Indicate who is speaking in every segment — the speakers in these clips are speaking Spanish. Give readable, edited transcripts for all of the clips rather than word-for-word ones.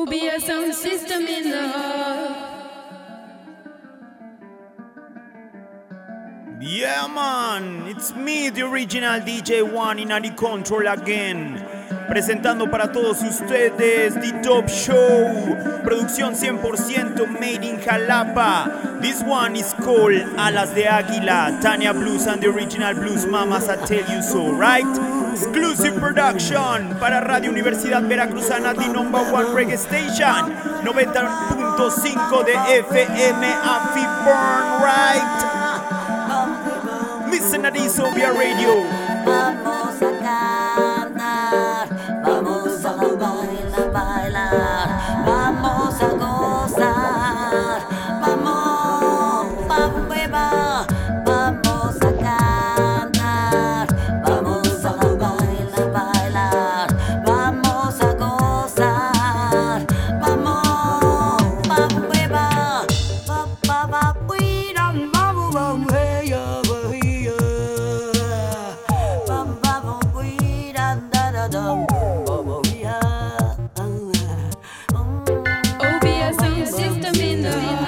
Speaker 1: OBS sound system in the house.
Speaker 2: Yeah man, it's me, the original DJ One in the control again. Presentando para todos ustedes The Top Show. Producción 100% made in Jalapa. This one is called Alas de Águila. Tania Blues and the original Blues Mamas, I tell you so, right? Exclusive production para Radio Universidad Veracruzana, the number one reggae station. 90.5 de FM, Afi Burn, right? Listen to this Obia Radio.
Speaker 3: Vamos a cantar, vamos a bailar, vamos a gozar, vamos pa' beber, vamos a cantar, vamos a bailar, vamos a gozar, vamos pa' beber,
Speaker 1: OBS sound system in the house.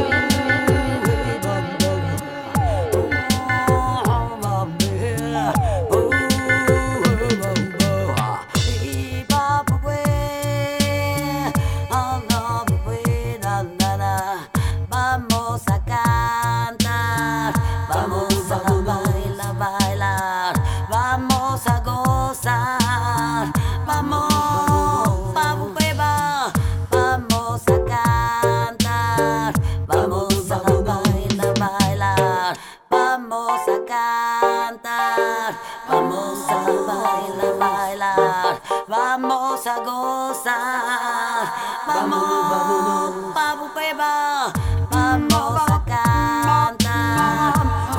Speaker 3: Vamos a cantar, vamos a bailar, vamos a gozar, vamos pa' beber, vamos a cantar, vamos a bailar, vamos a cantar, vamos a bailar, vamos a gozar, vamos pa' beber, vamos a cantar,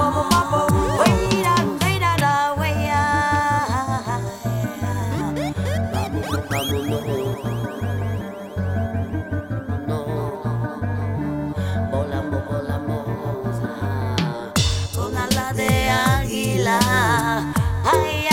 Speaker 3: volamos, volamos con alas de águila. Ay,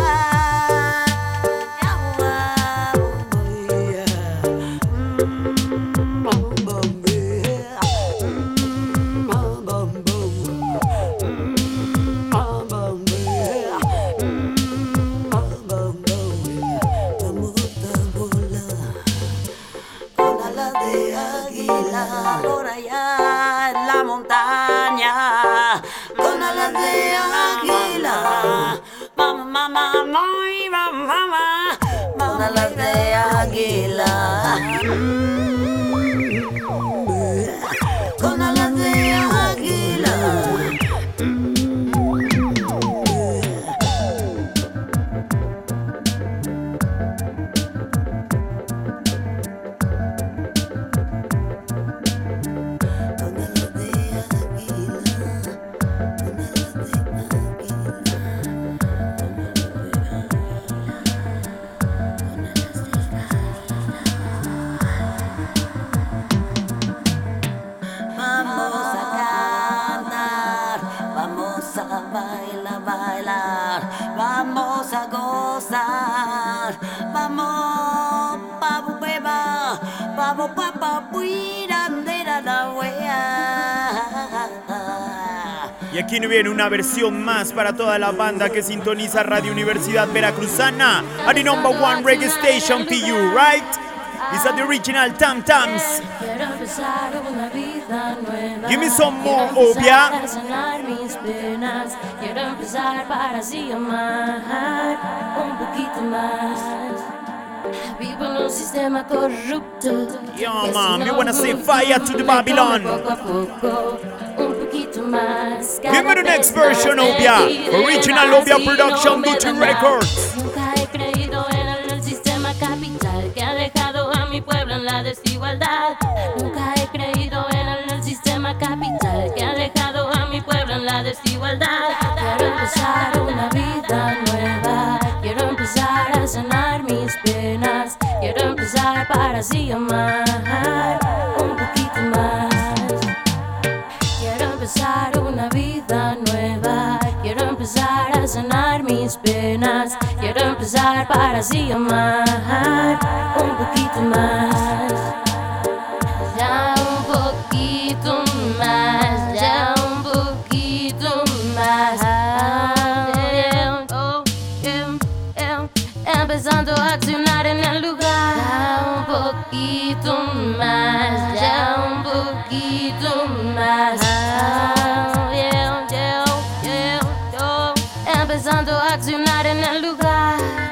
Speaker 3: con alas de águila por allá en la montaña, con alas de águila, mamá, mamá, mamá, mamá, con alas de águila, con alas de águila. Vamos a cantar, vamos a bailar, vamos a gozar, vamos pa' beber, vamos pa' buirandera la wea.
Speaker 2: Y aquí nos viene una versión más para toda la banda que sintoniza Radio Universidad Veracruzana, a the number one reggae station to you, right? These are the original Tam Tams. Give me some more, Obia.
Speaker 4: Para sanar mis penas, quiero empezar para así amar un poquito más. Vivo en un sistema corrupto.
Speaker 2: Yeah, man, we wanna say fire to the Babylon.
Speaker 4: Poco a poco, un poquito más.
Speaker 2: Give me the next version, Obia. Original Obia production, Gucci Records.
Speaker 4: Nunca he creído en el sistema capital que ha dejado a mi pueblo en la desigualdad. Nunca he creído en el sistema capital que ha dejado a mi pueblo en la desigualdad. Quiero empezar una vida nueva. Quiero empezar a sanar mis penas. Quiero empezar para así amar un poquito más. Quiero empezar una vida nueva. Quiero empezar a sanar mis penas. Quiero empezar para así amar un poquito más. poquito más, ya un poquito más. Empezando a accionar en el lugar.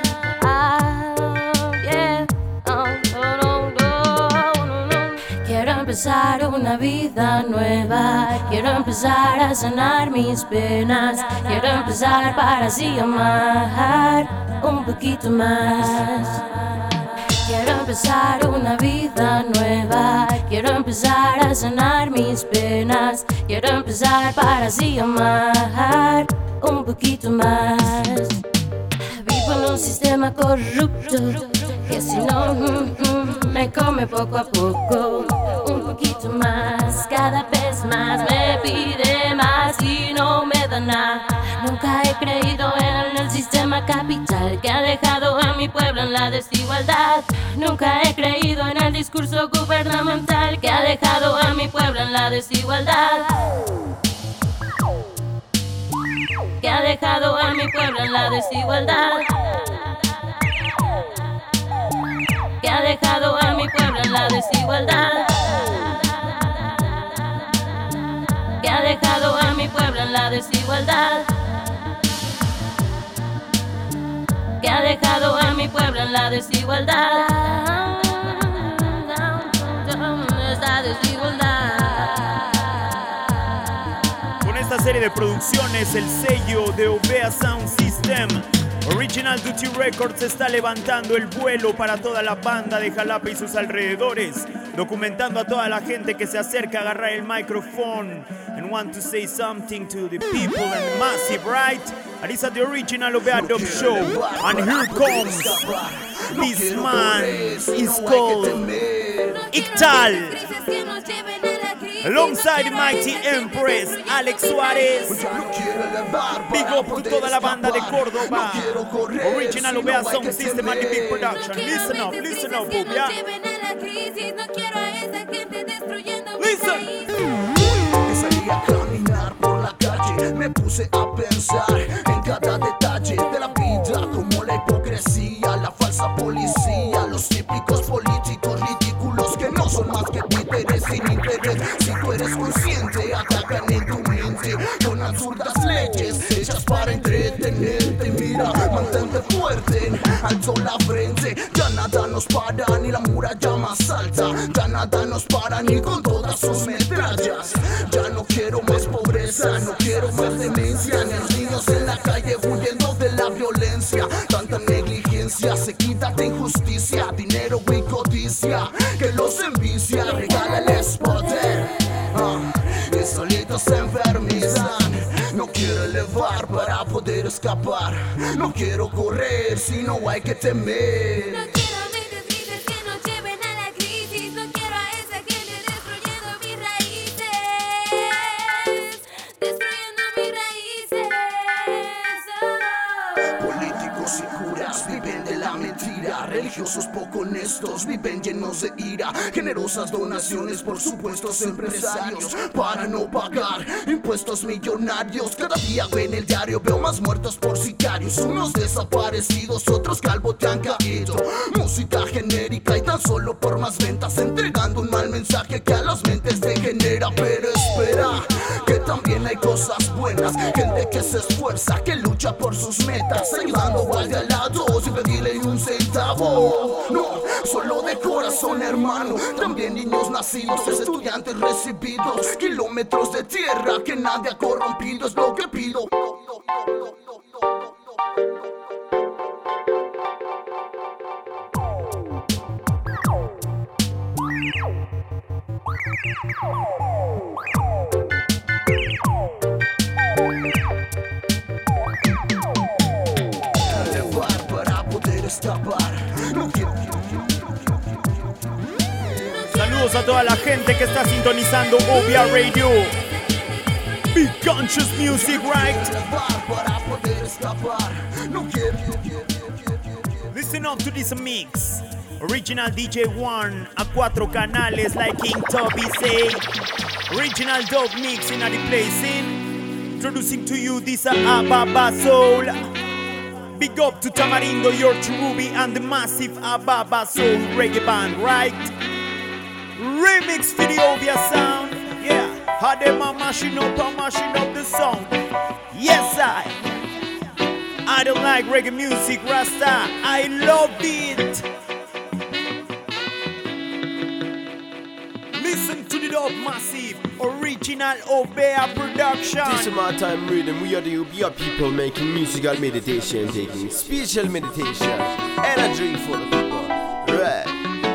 Speaker 4: Quiero empezar una vida nueva. Quiero empezar a sanar mis penas. Quiero empezar para así amar un poquito más. Quiero empezar una vida nueva. Quiero empezar a sanar mis penas. Quiero empezar para así amar un poquito más. Vivo en un sistema corrupto que si no me come poco a poco. Un poquito más, cada vez más me pide más y no me da nada. Nunca he creído en el sistema capital que ha dejado a mi pueblo en la desigualdad. Nunca he creído en el discurso gubernamental que ha dejado a mi pueblo en la desigualdad. Que ha dejado a mi pueblo en la desigualdad. Que ha dejado a mi pueblo en la desigualdad. Que ha dejado a mi pueblo en la desigualdad. Que ha dejado a mi pueblo en la desigualdad. Esta desigualdad.
Speaker 2: Con esta serie de producciones, el sello de Ovea Sound System, Original Duty Records, está levantando el vuelo para toda la banda de Jalapa y sus alrededores, documentando a toda la gente que se acerca a agarrar el microphone and want to say something to the people and the massive, right? And it's at the Original Ovea Dub Show, and here comes this man. Is called Ictal, alongside Mighty Empress, Alex Suárez. Big up to toda la banda de Córdoba. Original Ovea Sound System and the big production. Listen up, Ovea. Listen.
Speaker 5: Salí a caminar por la calle, me puse a pensar en cada detalle de la vida, como la hipocresía, la falsa policía, los típicos políticos ridículos que no son más que títeres sin interés. Si tú eres consciente, atacan en tu mente con absurdas leyes hechas para entretenerte. Mira, mantente fuerte, alzo la frente, ya nada nos para, ni la muralla más alta, ya nada nos para, ni con todas sus metrallas. Ya no quiero más pobreza, no quiero más demencia, ni a los niños en la calle huyendo de la violencia. Tanta negligencia, sequía de injusticia, dinero y codicia que los envicia. Regálales poder, y solitos se enfermizan. No quiero elevar para poder escapar, no quiero correr si no hay que temer.
Speaker 1: No quiero mentes grises que nos lleven a la crisis. No quiero a esa gente destruyendo mis raíces. Destruyendo mis raíces.
Speaker 5: Políticos y curas viven de la mentira, religiosos poco honestos viven llenos de ira, generosas donaciones por supuestos empresarios para no pagar impuestos millonarios. Cada día en el diario veo más muertos por sicarios, unos desaparecidos, otros calvos te han caído. Música genérica y tan solo por más ventas, entregando un mal mensaje que a las mentes degenera. Pero espera, que también hay cosas buenas, gente que se esfuerza, que lucha por sus metas, ayudando al de al lado sin pedirle un centavo. No, solo de corazón, hermano. También niños nacidos, estudiantes recibidos, kilómetros de tierra que nadie ha corrompido, es lo que pido. Para poder escapar, no quiero.
Speaker 2: Saludos a toda la gente que está sintonizando Ovea Radio. Big conscious music, right?
Speaker 5: Para poder escapar, no quiero.
Speaker 2: Listen up to this mix. Original DJ One a 4 canales like King Toby say. Original dope mix in the placing. Introducing to you this Ababa Soul. Big up to Tamarindo, George Ruby, and the massive Ababa Soul Reggae Band, right? Remix for the Ovia sound. Yeah, how them are mashing up the song. Yes, I don't like reggae music, Rasta. I love it. Listen to the dub massive, original Ovea production.
Speaker 6: This is my time rhythm. We are the Ubia people making musical meditation, taking spiritual meditation, energy for the people. Right.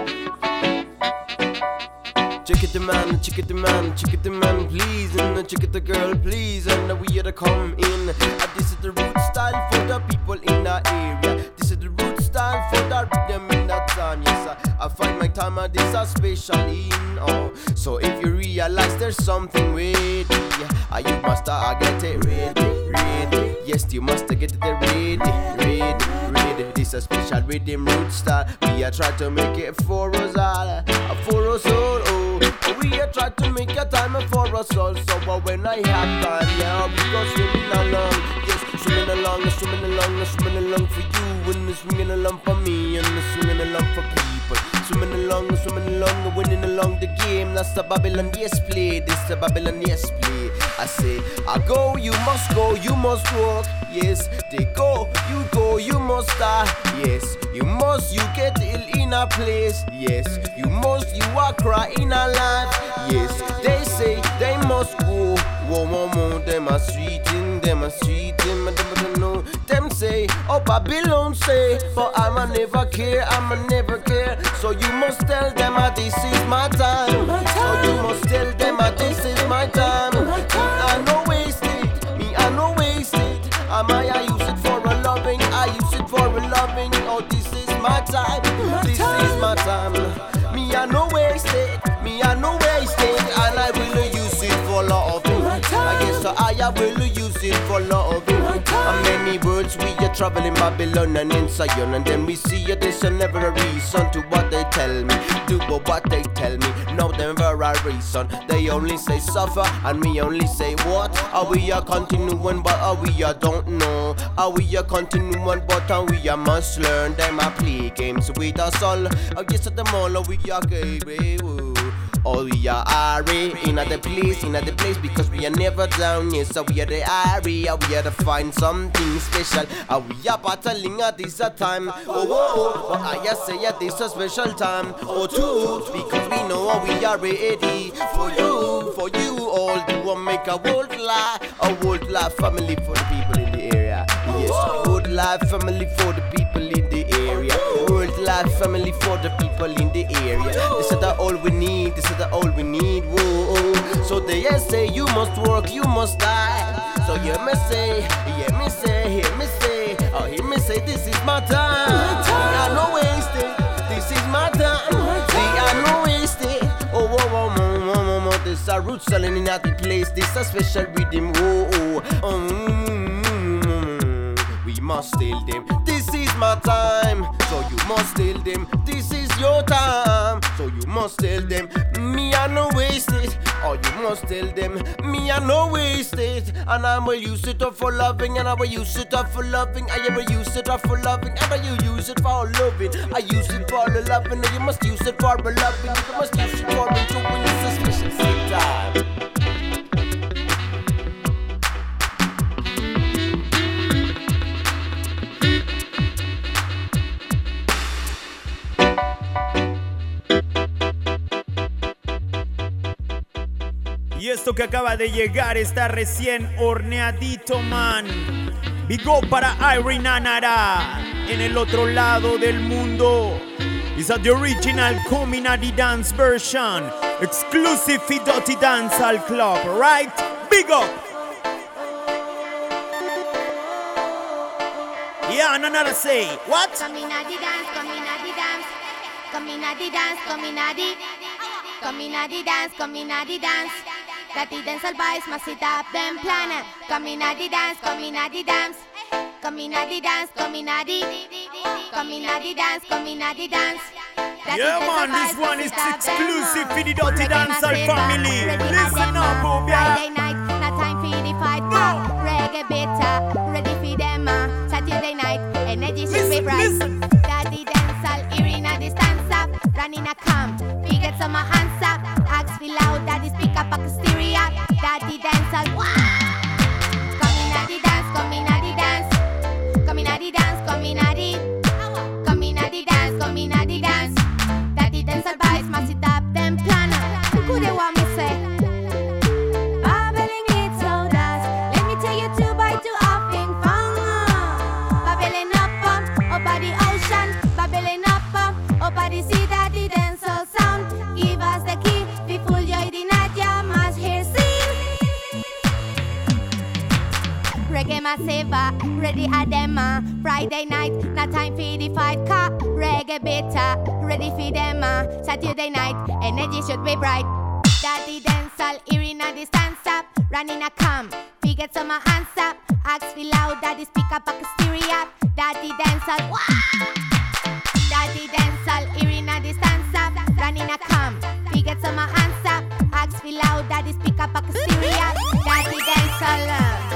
Speaker 6: Check it the man, check it the man, check it the man, please, and check it the girl, please, and we are to come in. This is the root style for the people in the area. This is the root style for the rhythm in the town. Yes, I find my time at this especially in. Oh, so if you realize there's something ready, you must get it ready. Yes, you must get it ready. This is a special rhythm root style. We are trying to make it for us all, for us all. Oh, we are trying to make a time for us all. So when I have time, yeah, we go swimming along. Yes, swimming along for you, and swimming along for me, and swimming along for people. Swimming along, winning along the game. That's the Babylon yes play. This the Babylon yes play. I say, I go, you must walk. Yes, they go, you must die. Yes, you get ill in a place. Yes, you are cry in a life. Yes, they say they must go. Whoa, them are streeting. Them say, oh Babylon say, but I'ma never care. So you must tell them this is my time. So you must tell them this is my time. I no waste it. I use it for a loving. Oh, this is my time. Me I no waste it. And I will use it for loving. I guess so I will use it for loving. And many words we are traveling Babylon and in Zion, and then we see there's never a reason to what they tell me. Do what they tell me, no never a reason. They only say suffer, and me only say what? Are we are continuing, but are we are don't know? Are we are continuing, but are we are must learn? Them a play games with us all. Oh yes, at the mall we are gay. Oh, we are in the place, because we are never down. Yes, so we are the area, we are to find something special. We are battling at this time. Oh, I say at this a special time. Oh, too, because we know we are ready for you all to make a world life family for the people in the area. Yes, world life family for the people in the area. World life family for the people in the area. This is the all we need. Whoa. So they say you must work, you must die. So hear me say. Oh, hear me say this is my time. I no waste it. This is my time. I no waste it. Oh, whoa. This a root selling in that place. This a special rhythm. Whoa. We must steal them. This is my time. So you must steal them. This is your time. So you must tell them, me I no waste it. Or you must tell them, me I no waste it. And I will use it up for loving, and I will use it up for loving. I will use it up for loving, and I will use it for loving. I use it for the loving, and you must use it for the loving. You must use it for the doing. It's a special time.
Speaker 2: Y esto que acaba de llegar está recién horneadito, man. Big up para Irene Anara en el otro lado del mundo. It's the original Cominati dance version, exclusive Fidoti Dancehall Club, right? Big up. Yeah, and another say, what?
Speaker 1: Cominati dance, Cominati dance, Cominati dance, Cominati dance. Dirty dancehall boys must sit up them planet. Cominati dance, Cominati dance, Cominati dance, Cominati dance.
Speaker 2: Yeah man, this one is exclusive for the Dirty Dancehall family. Listen up,
Speaker 1: Friday night, not time for the fight. Reggae bitter, ready for them. Saturday night, energy should be bright. Daddy dancehall, hearing a distance up, running a camp. We get some answer. Ask feel loud, daddy speak up a stereo. Daddy dancehall, come in at the dance, come in at the dance, come in at the dance, come in at the, come in at the dance, come in at the dance. Daddy dancehall boys must sit up them plan. Who they want me say? Babbling it so that's. Let me tell you two by two having fun. Babbling up over the ocean, babbling up over the sea. Daddy dancehall sound. Give us the key, we full joy the night, you must hear sing. Reggae massive, ready a dema. Friday night, not time for the fight car. Reggae beta, ready for them. Saturday night, energy should be bright. Daddy dancehall, hearing a distance up, running a camp. We get some answer. Ask feel loud, daddy speak up a stereo. Daddy dancehall, daddy dancehall, hearing a distance up, running a camp. We get some answer. Ask feel loud, daddy speak up a stereo. Daddy dancehall.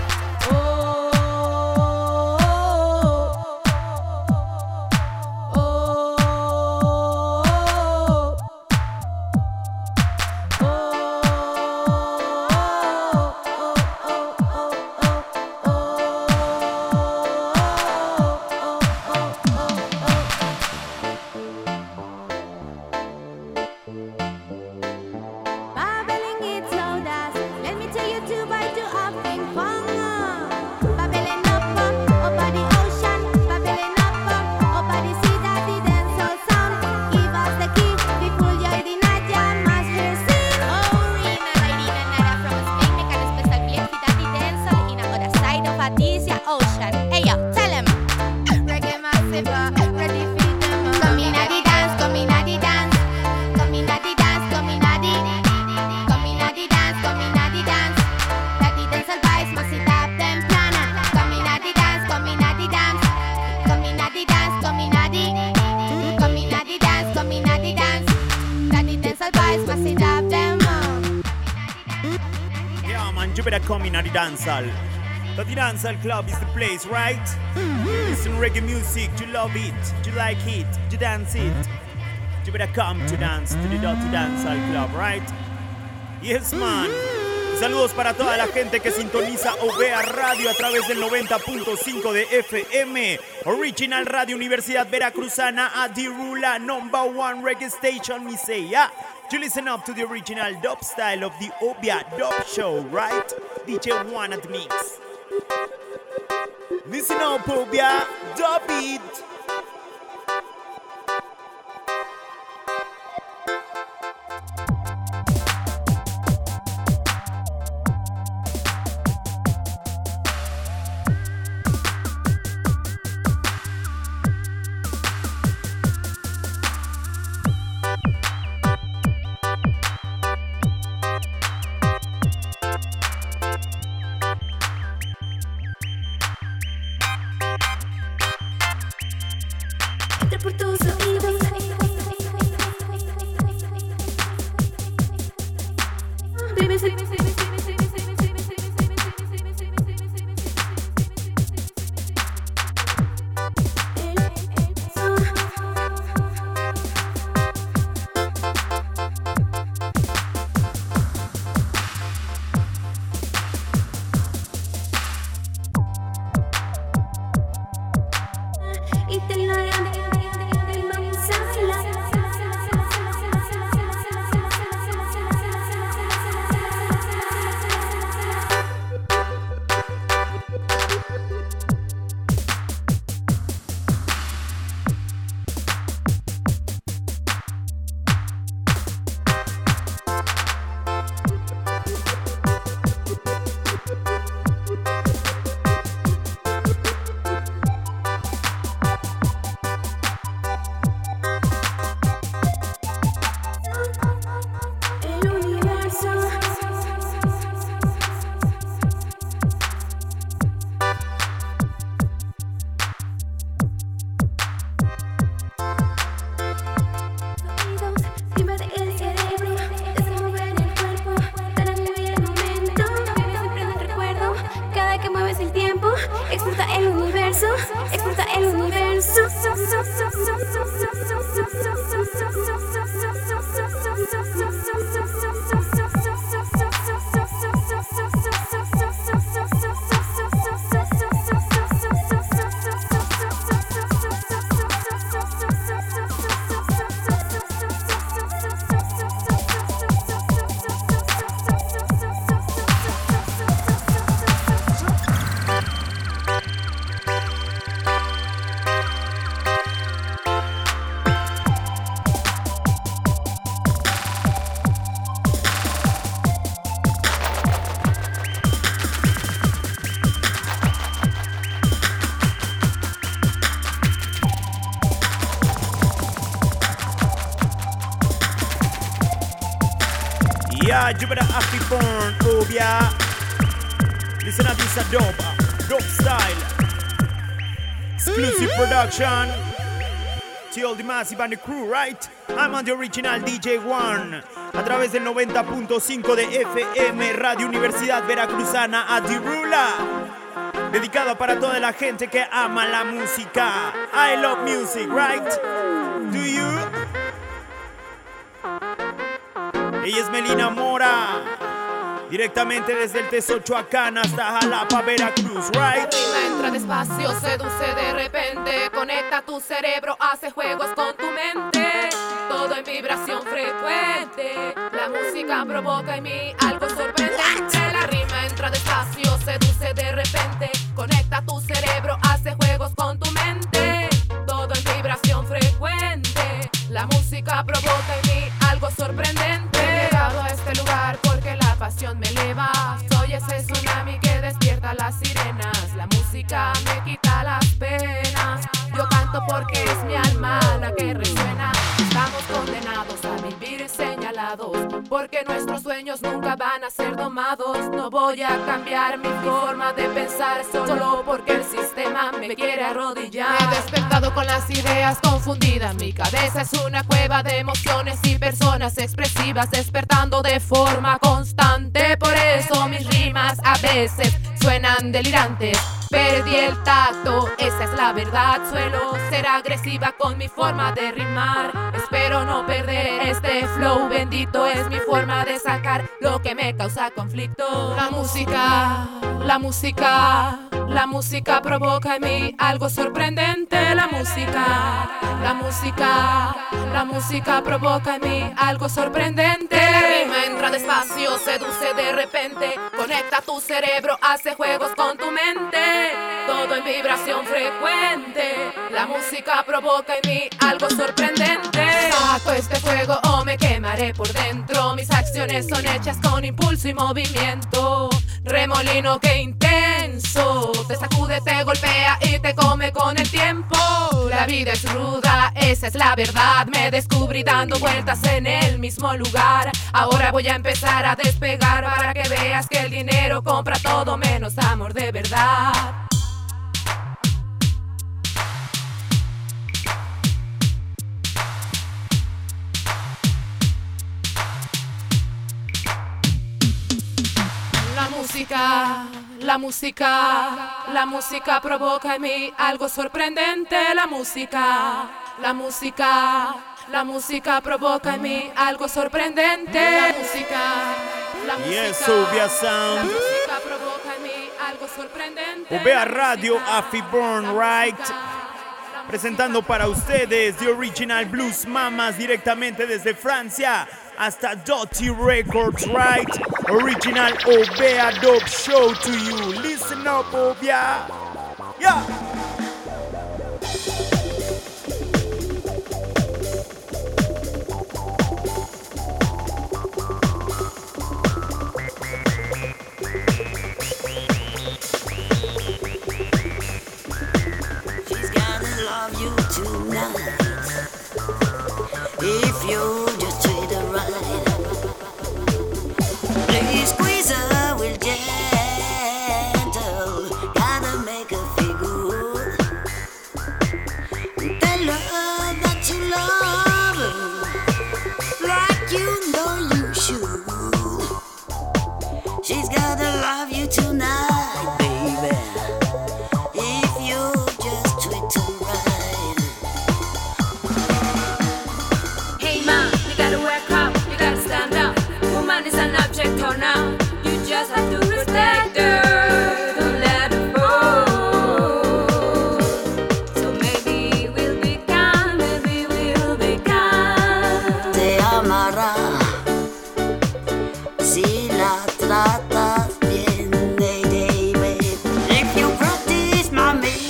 Speaker 2: Dancehall. The Dancehall Club is the place, right? Listen reggae music, you love it, you like it, you dance it. You better come to dance to the Dirty Dancehall Club, right? Yes, man. Saludos para toda la gente que sintoniza OVEA Radio a través del 90.5 de FM. Original Radio Universidad Veracruzana at the Rula #1 reggae station, me say, yeah. You listen up to the original dub style of the OVEA Dub Show, right? DJ One at the mix. Listen up, OVEA, dub it. Yeah, you better have to burn, oh yeah. Listen to this, a dope style. Exclusive production. To all the massive and the crew, right? I'm on the original DJ One. A través del 90.5 de FM, Radio Universidad Veracruzana, Adirula. Dedicado para toda la gente que ama la música. I love music, right? Do you? Ella es Melina Mora, directamente desde el Tezochoacán hasta Jalapa, Veracruz, right?
Speaker 7: Rima entra despacio, seduce de repente, conecta tu cerebro, hace juegos con tu mente. Todo en vibración frecuente, la música provoca en mí algo sorprendente. La rima entra despacio, seduce de repente, conecta tu cerebro, hace juegos con tu mente. Todo en vibración frecuente, la música provoca en mí algo sorprendente. He llegado a este lugar porque la pasión me eleva. Soy ese tsunami que despierta las sirenas. La música me quita las penas. Yo canto porque es mi alma la que resuena. Estamos condenados a vivir señalados, porque nuestros sueños nunca van a ser domados. No voy a cambiar mi forma de pensar solo porque el sistema me quiere arrodillar. Me he despertado con las ideas confundidas. Mi cabeza es una cueva de emociones y personas expresivas, despertando de forma constante. Por eso mis rimas a veces suenan delirantes. Perdí el tacto, esa es la verdad. Suelo ser agresiva con mi forma de rimar. Espero no perder este flow, bendito es mi forma de sacar lo que me causa conflicto. La música provoca en mí algo sorprendente. La música provoca en mí algo sorprendente. La rima entra despacio, seduce de repente, conecta tu cerebro, hace juegos con tu mente. Todo en vibración frecuente, la música provoca en mí algo sorprendente. Saco este fuego o me quemaré por dentro. Mis acciones son hechas con impulso y movimiento. Remolino que intenso, te sacude, te golpea y te come con el tiempo. La vida es ruda, esa es la verdad. Me descubrí dando vueltas en el mismo lugar. Ahora voy a empezar a despegar para que veas que el dinero compra todo menos amor de verdad. La música provoca en mí algo sorprendente. La música provoca en mí algo sorprendente. La música provoca en mí algo sorprendente.
Speaker 2: Ovea Radio Afi Burn, right? Presentando para ustedes The Original Blues Mamas directamente desde Francia hasta Dirty Records, right? Original Ovea Dope Show to you. Listen up, Ovea. Yeah.
Speaker 3: She's gotta love you tonight. If you just treat her right, please squeeze her with gentle. Gotta make her feel good. Tell her that you love her like you know you should. She's gotta love you tonight, baby. If you just treat her right.
Speaker 4: Hey man, you gotta wake up, you gotta stand up. Woman is an object for now. You just have to respect her. Don't let her fall. So maybe we'll be calm, maybe we'll be calm.
Speaker 3: Te amará si la tratas bien, baby. If you practice my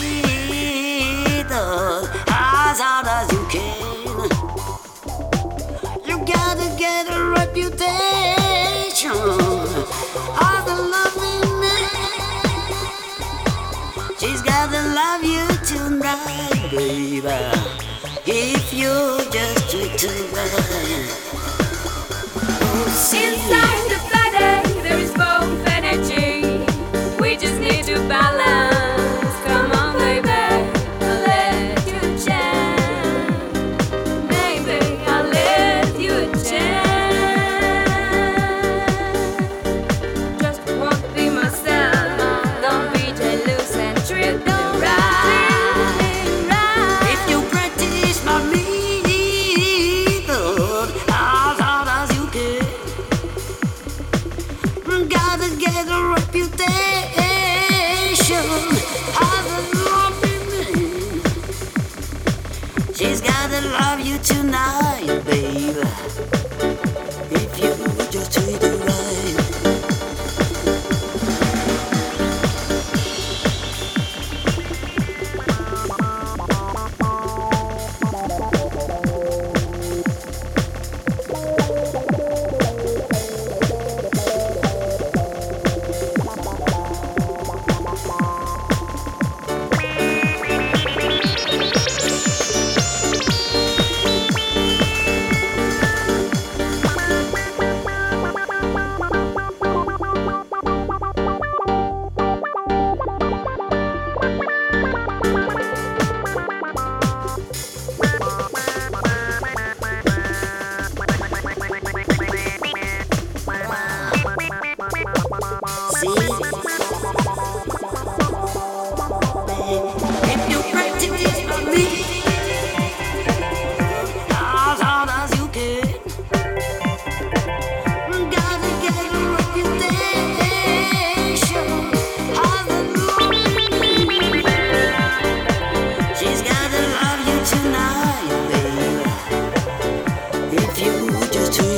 Speaker 3: method as hard as you can, you gotta get a reputation as a loving man. She's gotta love you tonight, baby. If you just treat her right. Oh, see.
Speaker 4: Inside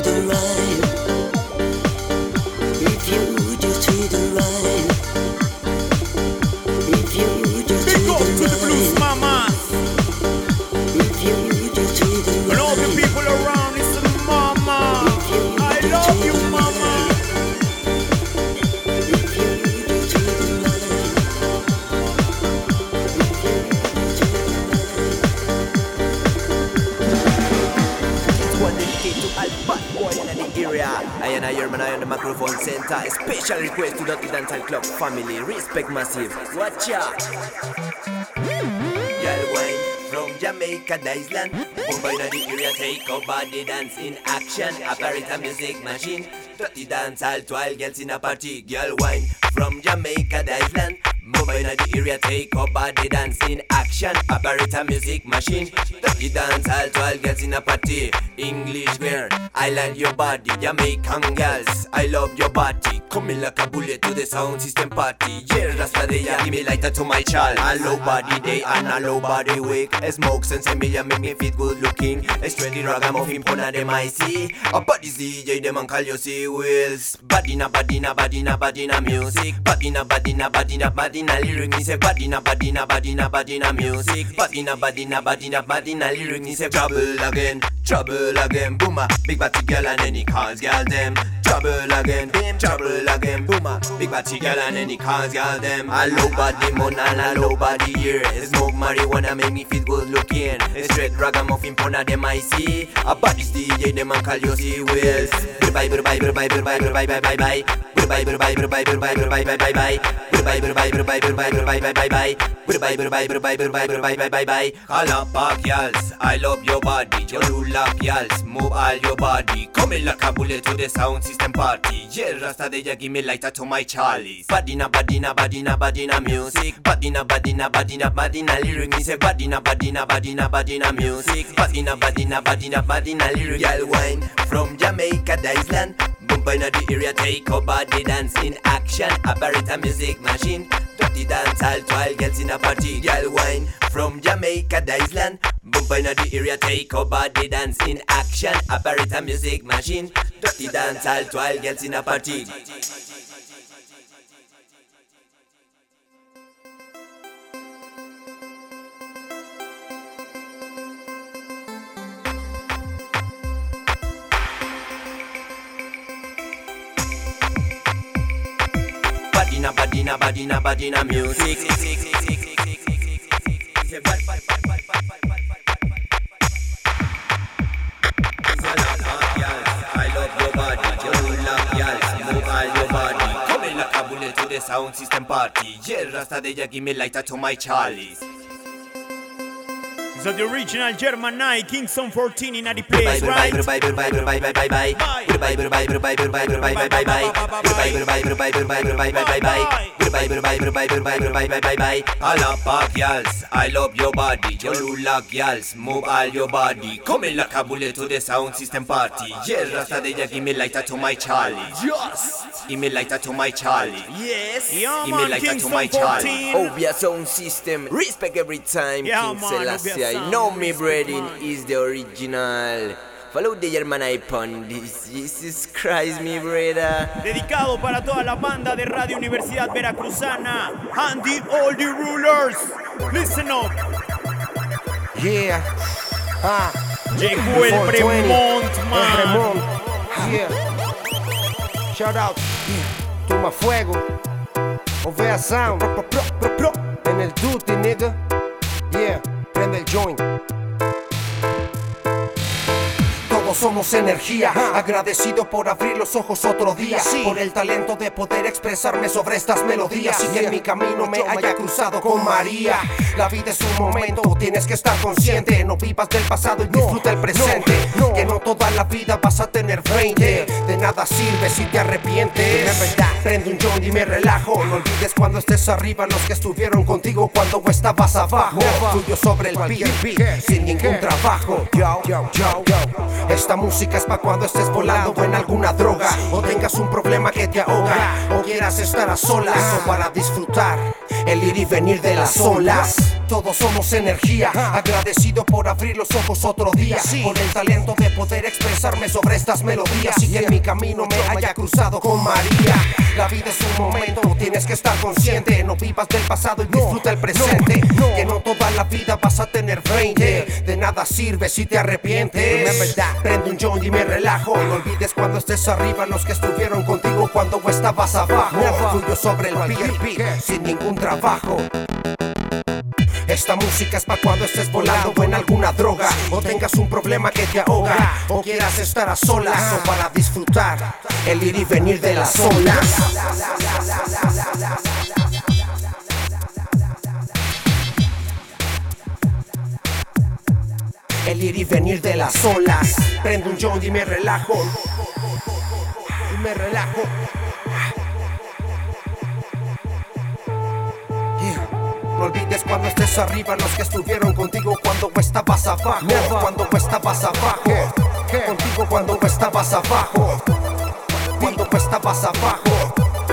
Speaker 3: her right, if you just treat her right, if you just
Speaker 2: Big
Speaker 3: treat
Speaker 2: up to the
Speaker 3: her
Speaker 2: blues
Speaker 3: right,
Speaker 2: mamas
Speaker 3: if you just treat her
Speaker 2: and all the
Speaker 3: right,
Speaker 2: people around. Listen, mama, I love you, mama.
Speaker 3: if you just treat her right,
Speaker 6: It's one dedicated to all bad boy in the area. I hear man, I on the microphone center. A special request to Dirty Dancehall Club family. Respect massive. Watch out. Girl wine from Jamaica, the Island. Mumbai in the area, take up body dance in action. Apparatus music machine. Dirty Dancehall to all girls in a party. Girl wine from Jamaica, the Island. Mumbai in the area, take up body dance in action. Apparatus music machine. Dirty Dancehall to all girls in a party. English girl, I like your body. Jamaican girls, I love your body. Coming like a bullet to the sound system party. Yeah, Rasta de ya, give me lighter to my child. A low body day and a low body week. Smoke and semilla make me feel good looking. A straight ragamuffin pona dem I see. A body's DJ dem and call you see wheels. Badina badina badina badina music. Badina badina badina badina lyric. Me say badina badina badina badina music. Badina badina badina badina lyric. Me say trouble again, boomer. Big body girl and any cars girl them. Trouble again, boomer. Big body girl and any cars girl them. A low body moon and a low body ear. Smoke marijuana make me feel good looking. A straight ragamuffin pona dem I see. A body's DJ dem and call you see wheels. Bye bye bye bye bye bye bye bye bye bye bye. Bye bye bye bye bye bye bye bye bye bye bye. Bye bye bye bye bye bye bye bye bye bye bye. Bye bye bye bye bye bye bye bye bye bye. Call up back yals, I love your body. Jolula yals, move all your body. Come like a bullet to the sound system party. Yeah, Rasta de ya, give me lighter to my Charlies. Badina badina badina badina music. Badina badina badina badina lyric. Me say badina badina badina badina music. Badina badina badina badina lyric. Girl wine from Jamaica, the Island. Mumbai in the area, take up body dance in action. Apparatus music machine. Dirty Dancehall to all girls in a party. Girl wine from Jamaica, the Island. Mumbai in the area, take up body dance in action. Apparatus music machine. Dirty Dancehall to all girls in a party. Badina badina badina badina music. I love your body, you love girls, move all your body. Coming like a bullet to the sound system party. Yeah, Rasta de ya, give me lighter to my Charlies.
Speaker 2: So the original German Night, Kingston 14 in the place, right?
Speaker 6: All up back yals, I love your body. Jolula yals, move all your body. Coming like a bullet to the sound system party. Yeah, Rasta de ya, give me lighter to my Charlie. Yes, give me lighter to my Charlie.
Speaker 2: Yes, yeah,
Speaker 6: give me
Speaker 2: man,
Speaker 6: lighter to
Speaker 2: Kingston
Speaker 6: my Charlie.
Speaker 2: 14.
Speaker 6: Oh, we are sound system. Respect every time.
Speaker 2: Yeah,
Speaker 6: King
Speaker 2: man,
Speaker 6: Selassie.
Speaker 2: we are
Speaker 6: I
Speaker 2: sound.
Speaker 6: know me,
Speaker 2: Respect,
Speaker 6: brethren,
Speaker 2: man.
Speaker 6: is the original. Follow the German icon. This Jesus Christ, me brother.
Speaker 2: Dedicado para toda la banda de Radio Universidad Veracruzana and all the rulers. Listen up.
Speaker 8: Yeah.
Speaker 2: Llegó el
Speaker 8: 420.
Speaker 2: Fremont, man.
Speaker 8: El Fremont. Yeah. Shout out. Toma fuego. Ovea sound. En el duty, nigga. Yeah. Prende el joint. Todos somos energía, agradecido por abrir los ojos otro día, por el talento de poder expresarme sobre estas melodías y que en mi camino me haya cruzado con María. La vida es un momento, tienes que estar consciente, no vivas del pasado y disfruta el presente, que no toda la vida vas a tener 20, de nada sirve si te arrepientes. Prende un joint y me relajo, no olvides cuando estés arriba los que estuvieron contigo cuando estabas abajo. Estudio sobre el beat, sin ningún trabajo. Esta música es pa' cuando estés volando o en alguna droga, o tengas un problema que te ahoga, o quieras estar a solas, o para disfrutar el ir y venir de las olas. Todos somos energía, agradecido por abrir los ojos otro día, por el talento de poder expresarme sobre estas melodías y que en mi camino me haya cruzado con María. La vida es un momento, tienes que estar consciente, no vivas del pasado y disfruta el presente, que no toda la vida vas a tener 20, de nada sirve si te arrepientes. Prende un joint y me relajo, no olvides cuando estés arriba los que estuvieron contigo cuando estabas abajo. Fluyo sobre el beat sin ningún trabajo. Esta música es pa' cuando estés volando o en alguna droga, o tengas un problema que te ahoga, o quieras estar a solas, o para disfrutar el ir y venir de las olas. El ir y venir de las olas. Prendo un joint y me relajo. Y me relajo. No olvides cuando estés arriba los que estuvieron contigo cuando estabas abajo. Cuando estabas abajo. Contigo cuando estabas abajo. Cuando estabas abajo.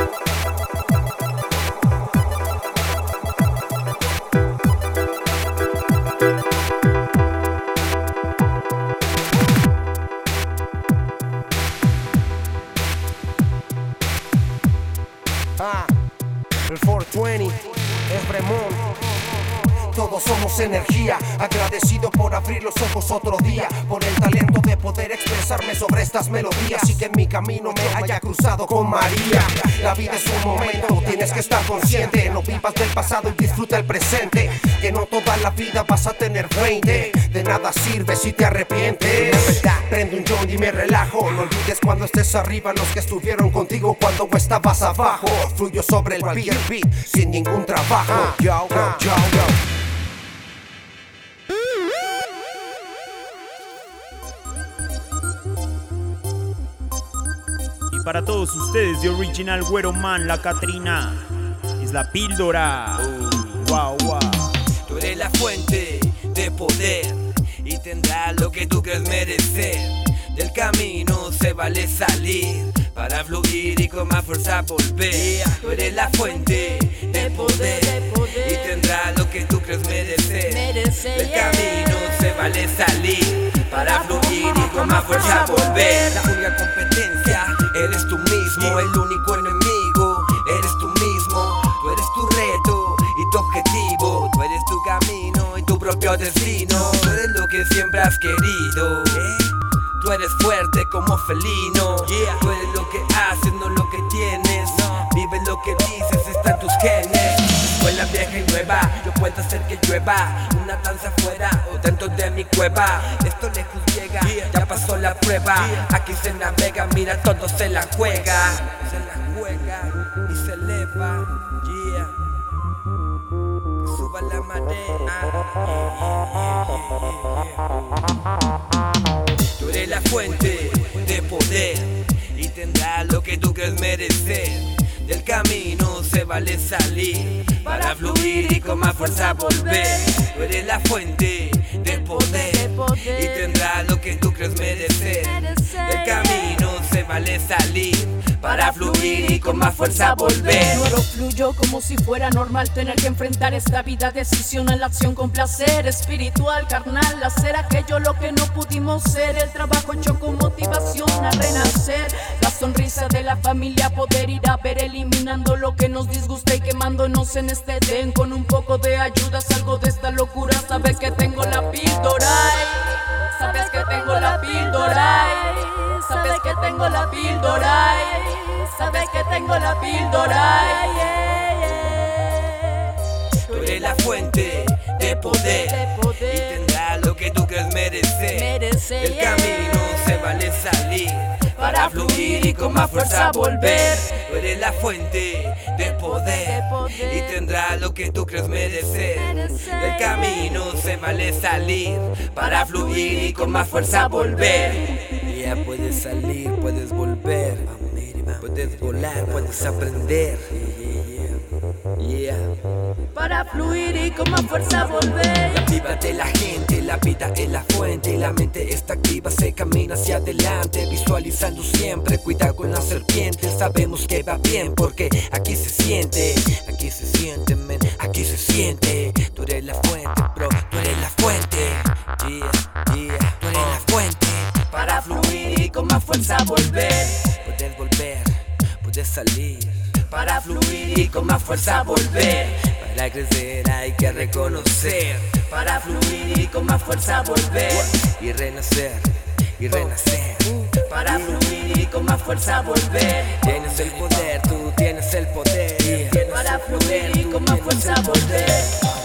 Speaker 8: El 420 es Bremón. Todos somos energía, agradecido por abrir los ojos otro día, por el talento de poder expresarme sobre estas melodías y que en mi camino me haya cruzado con María. La vida es un momento, tienes que estar consciente, no vivas del pasado y disfruta el presente, que no toda la vida vas a tener 20, de nada sirve si te arrepientes. Prende un joint y me relajo, no olvides cuando estés arriba los que estuvieron contigo cuando estabas abajo. Fluyo sobre el beat sin ningún trabajo. Yo.
Speaker 2: Para todos ustedes, The Original Güero Man, la Catrina, es la píldora. Wow.
Speaker 9: Tú eres la fuente de poder y tendrás lo que tú crees merecer. Del camino se vale salir para fluir y con más fuerza volver. Tú eres la fuente de poder y tendrás lo que tú crees merecer. Del camino se vale salir para fluir y con más fuerza volver. La única competencia eres tú mismo, el único enemigo eres tú mismo. Tú eres tu reto y tu objetivo, tú eres tu camino y tu propio destino. Tú eres lo que siempre has querido. Tú eres fuerte como felino. Tú eres lo que haces, no lo que tienes. Vive lo que dices, está en tus genes. Escuela vieja y nueva, yo puedo hacer que llueva. Una danza afuera o dentro de mi cueva. Esto lejos llega, ya pasó la prueba. Aquí se navega, mira, todo se la juega. Se la juega y se eleva. Que suba la marea. Tú eres la fuente de poder y tendrás lo que tú crees merecer. Del camino se vale salir para fluir y con más fuerza volver. Tú eres la fuente de poder y tendrás lo que tú crees merecer. Del camino se vale salir para fluir y con más fuerza volver.
Speaker 10: Yo fluyo como si fuera normal tener que enfrentar esta vida. Decisión a la acción con placer espiritual, carnal. Hacer aquello lo que no pudimos ser. El trabajo hecho con motivación a renacer. La sonrisa de la familia, poder ir a ver, eliminando lo que nos disgusta y quemándonos en este den. Con un poco de ayuda salgo de esta locura. Sabes que tengo la píldora. Sabes que tengo la píldora. Sabes que tengo la píldora. Sabes que tengo la píldora.
Speaker 9: Tú eres la fuente de poder y tendrás lo que tú crees merecer. El camino se vale salir para fluir y con más fuerza volver. Tú eres la fuente de poder y tendrás lo que tú crees merecer. El camino se vale salir para fluir y con más fuerza volver. Yeah, puedes salir, puedes volver, puedes volar, puedes aprender. Yeah.
Speaker 10: Para fluir y con más fuerza volver.
Speaker 9: La vida de la gente, la vida es la fuente. La mente está activa, se camina hacia adelante, visualizando siempre, cuidado con la serpiente. Sabemos que va bien porque aquí se siente, men, aquí se siente. Tú eres la fuente, bro, tú eres la fuente. Yeah, tú eres la fuente.
Speaker 10: Para fluir y con más fuerza volver.
Speaker 9: Puedes volver, puedes salir.
Speaker 10: Para fluir y con más fuerza volver.
Speaker 9: Para crecer hay que reconocer.
Speaker 10: Para fluir y con más fuerza volver.
Speaker 9: Y renacer, y renacer.
Speaker 10: Para fluir y con más fuerza volver.
Speaker 9: Tienes el poder, tú tienes el poder.
Speaker 10: Para fluir y con más fuerza volver.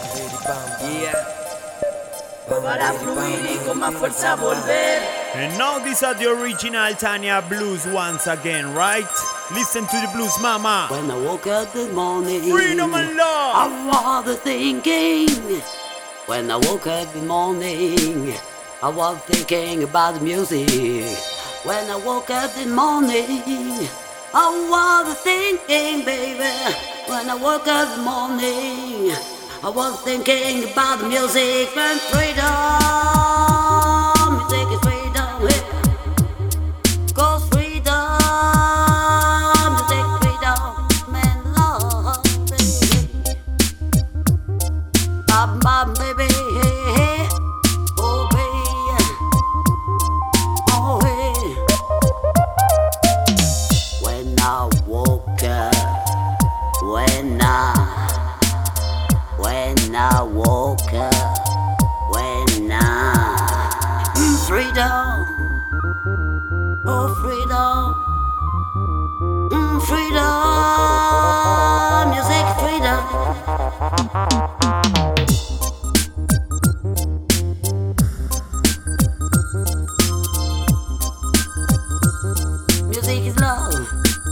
Speaker 10: Para fluir y con más fuerza volver.
Speaker 2: And now these are the original Tanya blues once again, right? Listen to the blues, mama.
Speaker 3: When I woke up this morning,
Speaker 2: Freedom and love.
Speaker 3: I was thinking. When I woke up this morning, I was thinking about the music. When I woke up this morning, I was thinking, baby. When I woke up this morning, I was thinking about the music and freedom. Music is freedom, yeah. 'Cause freedom, music, freedom, man, love, baby. Bam, bam, baby, hey, hey. Oh, baby, oh, hey. When I woke up, when I woke up, freedom, oh freedom, freedom, music freedom. Music is love.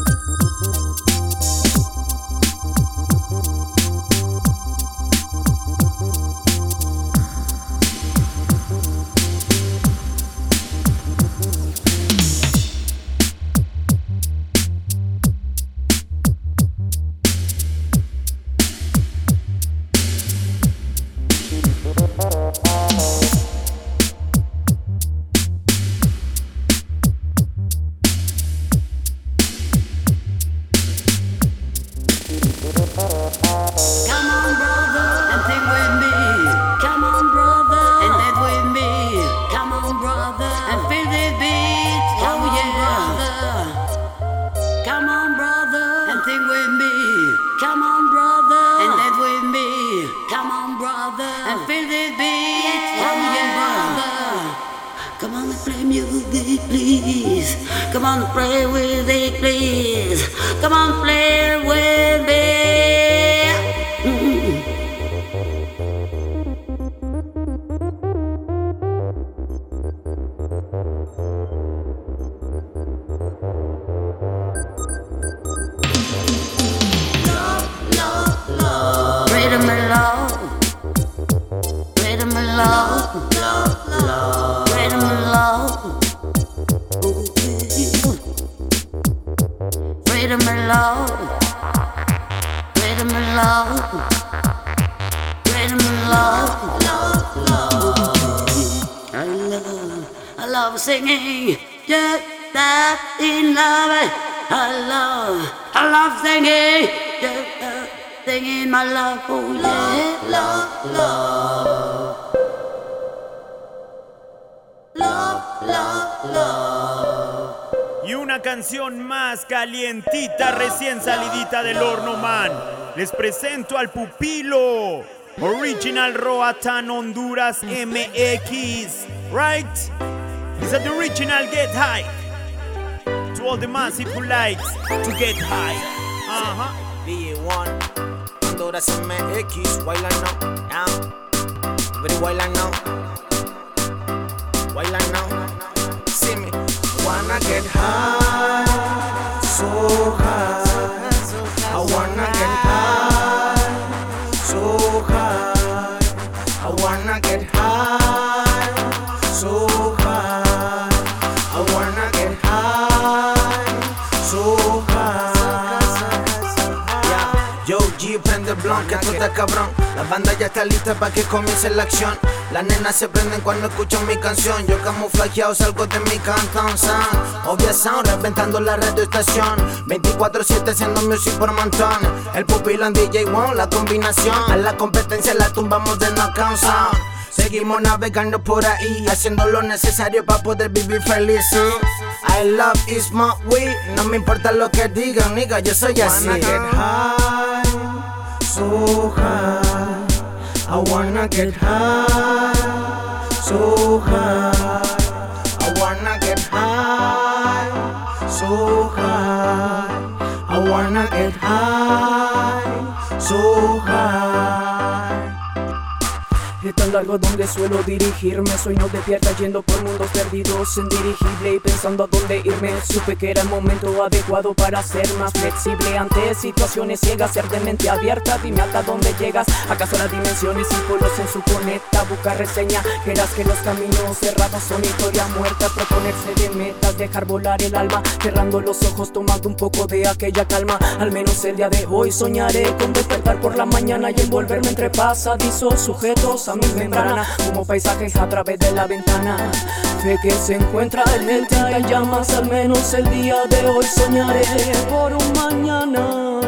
Speaker 3: Come on, play with it, please. Come on, play with me. Love, love, love. Freedom and love. Freedom and love. Love, love. Freedom and love. Freedom and love, freedom and love, freedom and love, love, love. I love singing, just that in love. I love singing, just that singing my love, oh yeah, love, love, love, love, love.
Speaker 2: Y una canción más calientita, recién salidita del horno, man. Les presento al pupilo. Original Roatan Honduras MX. Right? These are the original Get High. To all the massive who likes to get high.
Speaker 11: DJ1 Honduras MX. Wailan now. Very wailan now. Wailan now. See me. Wanna get high, so high. I wanna get high, so high. I wanna get high, so high. I wanna blon, que esto está cabrón. La banda ya está lista para que comience la acción. Las nenas se prenden cuando escuchan mi canción. Yo camuflajeado salgo de mi cantón sound. Obvia sound, reventando la radioestación. 24/7 haciendo music por montón. El pupilo en DJ One, la combinación. A la competencia la tumbamos de knockout sound. Seguimos navegando por ahí, haciendo lo necesario para poder vivir feliz. I love is my way, no me importa lo que digan, nigga, yo soy así. I wanna get high, so high. I wanna get high, so high. I wanna get high, so high. I wanna get high, so high.
Speaker 10: Es tan largo donde suelo dirigirme. Sueños de despierta yendo por mundos perdidos, indirigible y pensando a dónde irme. Supe que era el momento adecuado para ser más flexible ante situaciones ciegas, ser de mente abierta. Dime hasta dónde llegas, acaso las dimensiones y polos en su planeta. Busca reseña, verás que los caminos cerrados son historia muerta. Proponerse de metas, dejar volar el alma, cerrando los ojos, tomando un poco de aquella calma. Al menos el día de hoy soñaré con despertar por la mañana y envolverme entre pasadizos sujetos a mi membrana, como paisajes a través de la ventana. Fe que se encuentra en el día y llamas, al menos el día de hoy soñaré por un mañana.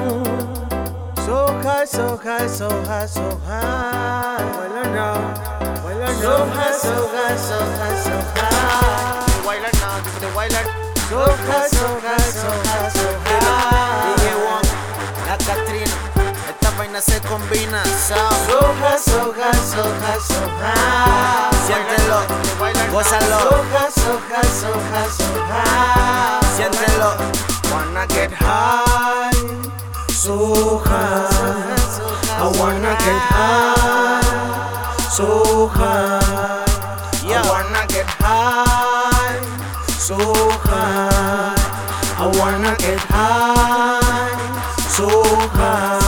Speaker 11: So high, so high, so high, so high. Bailar now, bailar now. So high, so high, so high, so high. Bailar now, tipo de bailar. So high, so high, so high, so high. DJ One, la Catrina. Esta vaina se combina. So high, so high, so high, so high. Siéntelo, gózalo. So high, so high, so high, so high. Siéntelo. Wanna get high, so high. I wanna get high, so high. I wanna get high, so high. I wanna get high, so high.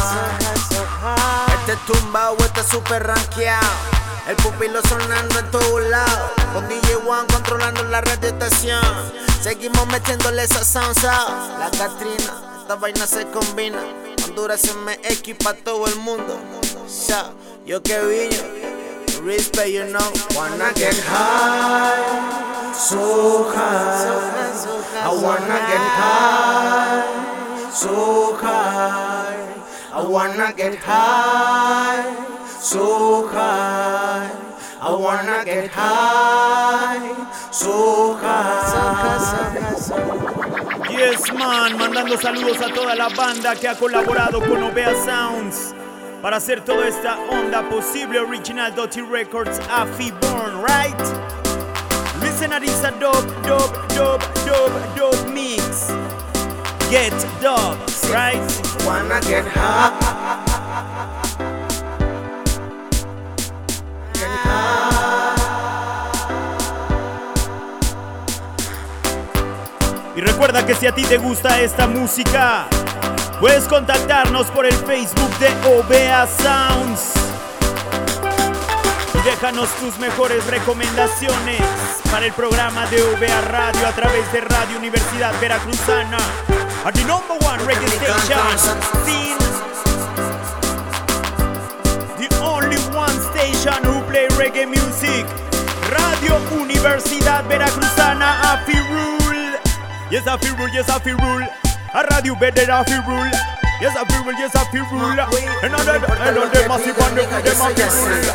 Speaker 11: Este tumbao está super rankeado, el pupilo sonando en todos lados, con DJ One controlando la radioestación. Seguimos metiéndole esa sound. La Catrina, esta vaina se combina. Honduras MX pa' todo el mundo. Yo que vino, respect, you know. Wanna get high, so high. I wanna get high, so high. I wanna get high, so high. I wanna get high, so high.
Speaker 2: Yes man, mandando saludos a toda la banda que ha colaborado con Ovea Sounds para hacer toda esta onda posible. Original Dirty Records, Afi Born, right? Listen at this dope mix. Get dubs, right?
Speaker 11: Wanna get high.
Speaker 2: Y recuerda que si a ti te gusta esta música, puedes contactarnos por el Facebook de Ovea Sounds y déjanos tus mejores recomendaciones para el programa de Ovea Radio a través de Radio Universidad Veracruzana, at the #1 reggae station, the only one station who play reggae music, Radio Universidad Veracruzana, Afi Rule. Yes, I feel rule, yes, I feel rule. A radio better, I feel rule. Yes, I feel rule, yes, I feel rule. And on the massive one, them a feel rule.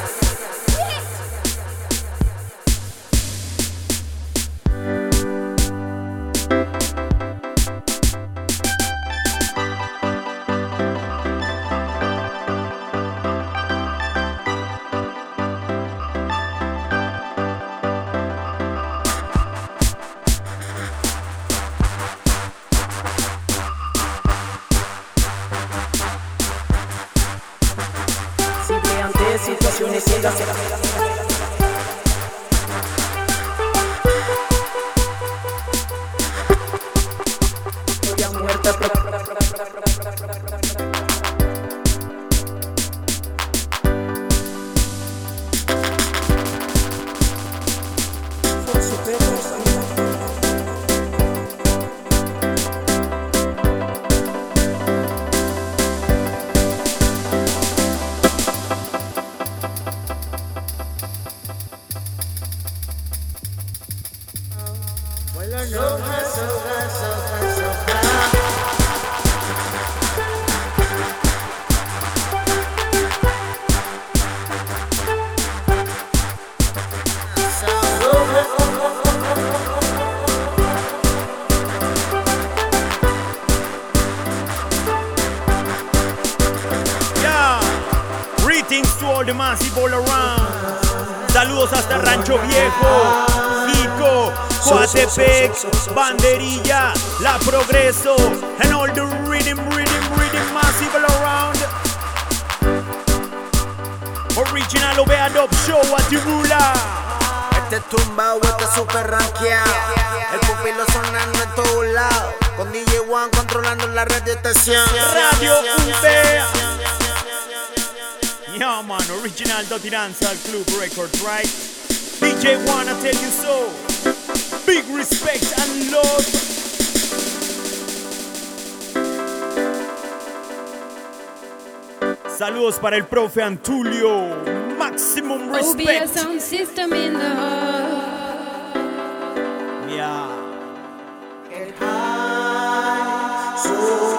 Speaker 10: Situaciones ciegas. Historia muerta. Por su
Speaker 2: Greetings to all the massive all around. Saludos hasta Rancho Viejo, Jico, Coatepec, Banderilla, La Progreso, and all the rhythm massive all around. Original Ovea Dub Show a Tibula.
Speaker 11: Este tumbao, este super rankeado. El pupilo sonando en todos lados. Con DJ One controlando la radioestación.
Speaker 2: Radio Umbea. Yeah man, original Dirty Dancehall Club Records, right? DJ One, I tell you so. Big respect and love. Saludos para el profe Antulio. Maximum respect.
Speaker 12: OBS sound system in the
Speaker 2: Yeah.
Speaker 11: Get high, so